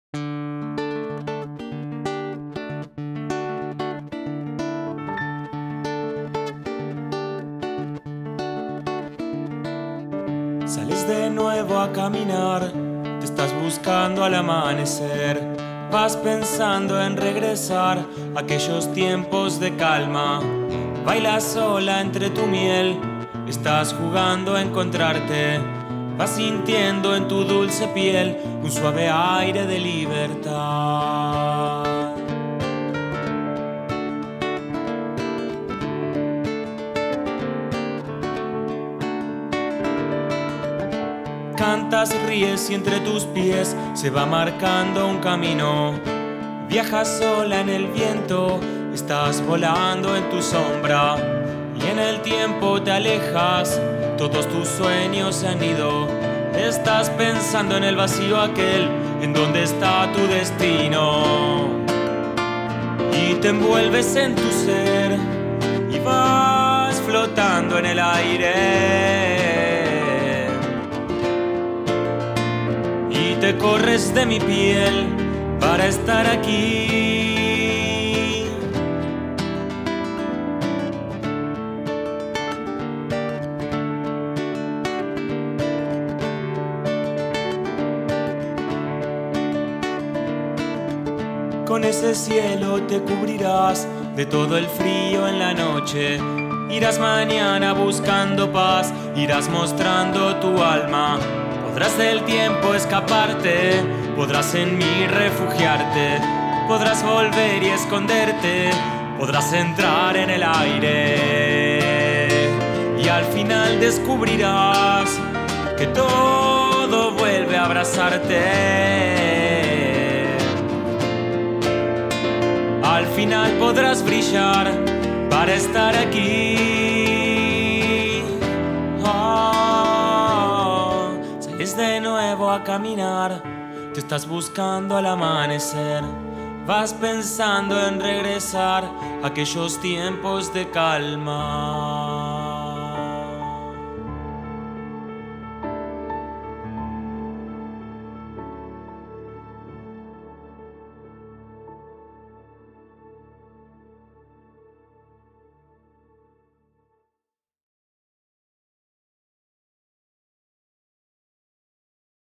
Sales de nuevo a caminar, te estás buscando al amanecer. Vas pensando en regresar a aquellos tiempos de calma. Bailas sola entre tu miel, estás jugando a encontrarte. Vas sintiendo en tu dulce piel un suave aire de libertad. Cantas, ríes y entre tus pies se va marcando un camino. Viajas sola en el viento, estás volando en tu sombra. Y en el tiempo te alejas, todos tus sueños se han ido. Estás pensando en el vacío aquel, en donde está tu destino. Y te envuelves en tu ser y vas flotando en el aire. Te corres de mi piel para estar aquí. Con ese cielo te cubrirás de todo el frío en la noche. Irás mañana buscando paz, irás mostrando tu alma. Podrás del tiempo escaparte, podrás en mí refugiarte, podrás volver y esconderte, podrás entrar en el aire. Y al final descubrirás que todo vuelve a abrazarte. Al final podrás brillar para estar aquí. De nuevo a caminar, te estás buscando al amanecer. Vas pensando en regresar a aquellos tiempos de calma.